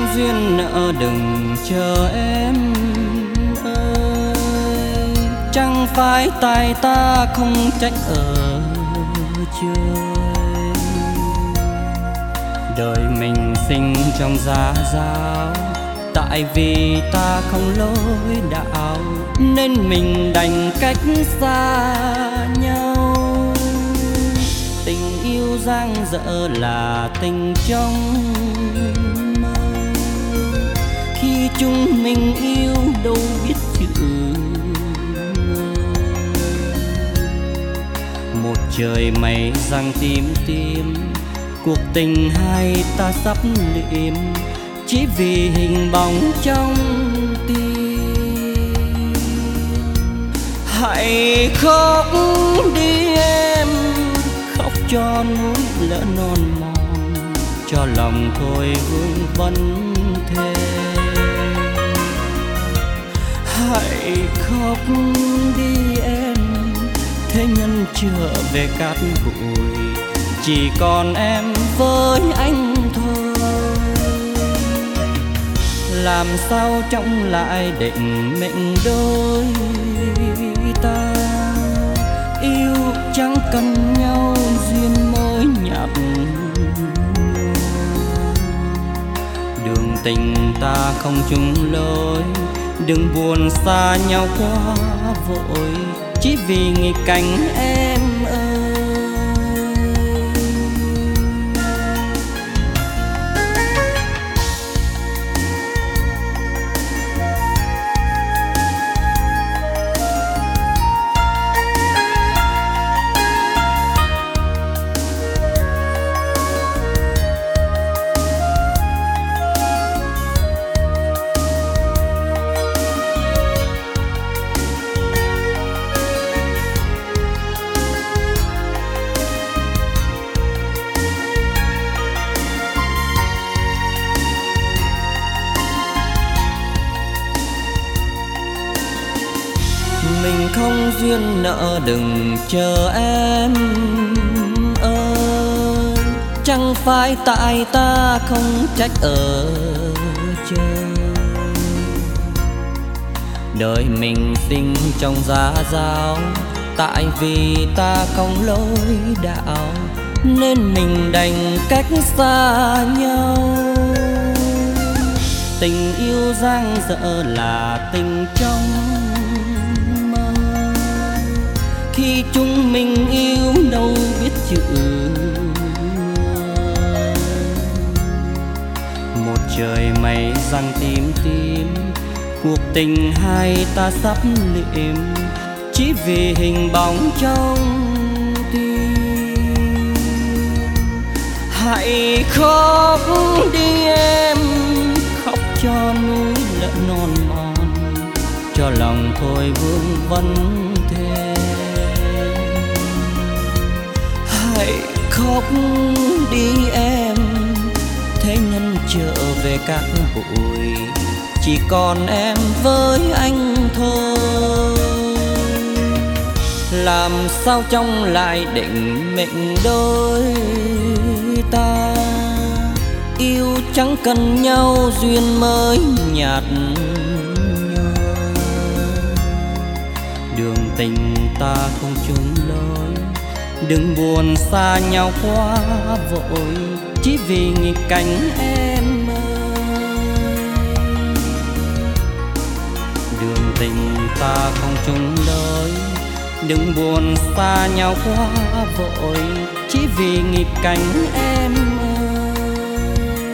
duyên nợ đừng chờ em ơi, chẳng phải tại ta không trách ở trời. Đời mình sinh trong gia giáo, tại vì ta không lối đạo nên mình đành cách xa nhau. Tình yêu dang dở là tình trong mơ, khi chúng mình yêu đâu biết chữ ngờ. Một trời mây giăng tím tím, cuộc tình hai ta sắp liệm, chỉ vì hình bóng trong tim. Hãy khóc đi em, khóc cho núi lỡ non mòn, cho lòng thôi vương vấn thề. Hãy khóc đi em, thế nhân trở về cát bụi, chỉ còn em với anh thôi. Làm sao trọng lại định mệnh đôi ta, yêu chẳng cần nhau duyên mới nhạt nhòa. Đường tình ta không chung lối, đừng buồn xa nhau quá vội, chỉ vì nghịch cảnh em ơi. Mình không duyên nợ đừng chờ em ơi, chẳng phải tại ta không trách ở trời. Đời mình sinh trong gia giáo, tại vì ta không lối đạo nên mình đành cách xa nhau. Tình yêu dang dở là tình trong, khi chúng mình yêu đâu biết chữ ngờ. Một trời mây giăng tím tím, cuộc tình hai ta sắp liệm, chỉ vì hình bóng trong tim. Hãy khóc đi em, khóc cho núi lỡ non mòn, cho lòng thôi vương vấn thề. Hãy khóc đi em, thế nhân trở về các bụi, chỉ còn em với anh thôi. Làm sao trong lại định mệnh đôi ta, yêu chẳng cần nhau duyên mới nhạt nhòa. Đường tình ta không chung lối, đừng buồn xa nhau quá vội, chỉ vì nghịch cảnh em ơi. Đường tình ta không chung lối, đừng buồn xa nhau quá vội, chỉ vì nghịch cảnh em ơi.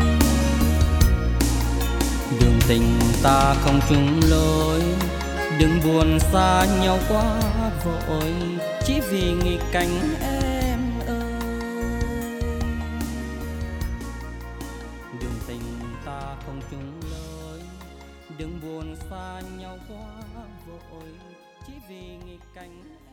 Đường tình ta không chung lối, đừng buồn xa nhau quá vội, chỉ vì nghịch cảnh em ơi. Đường tình ta không chung lối, đừng buồn xa nhau quá vội, chỉ vì nghịch cảnh